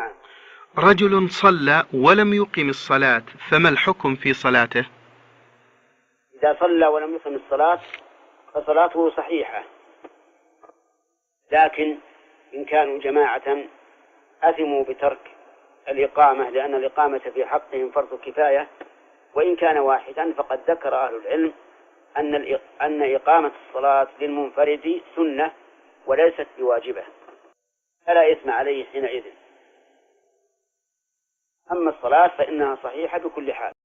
نعم. رجل صلى ولم يقم الصلاة فما الحكم في صلاته؟ إذا صلى ولم يقم الصلاة فصلاته صحيحة، لكن إن كانوا جماعة أثموا بترك الإقامة، لأن الإقامة في حقهم فرض كفاية، وإن كان واحدا فقد ذكر أهل العلم أن إقامة الصلاة للمنفرد سنة وليست بواجبة، فلا إثم عليه حينئذ. أما الصلاة فإنها صحيحة بكل حال.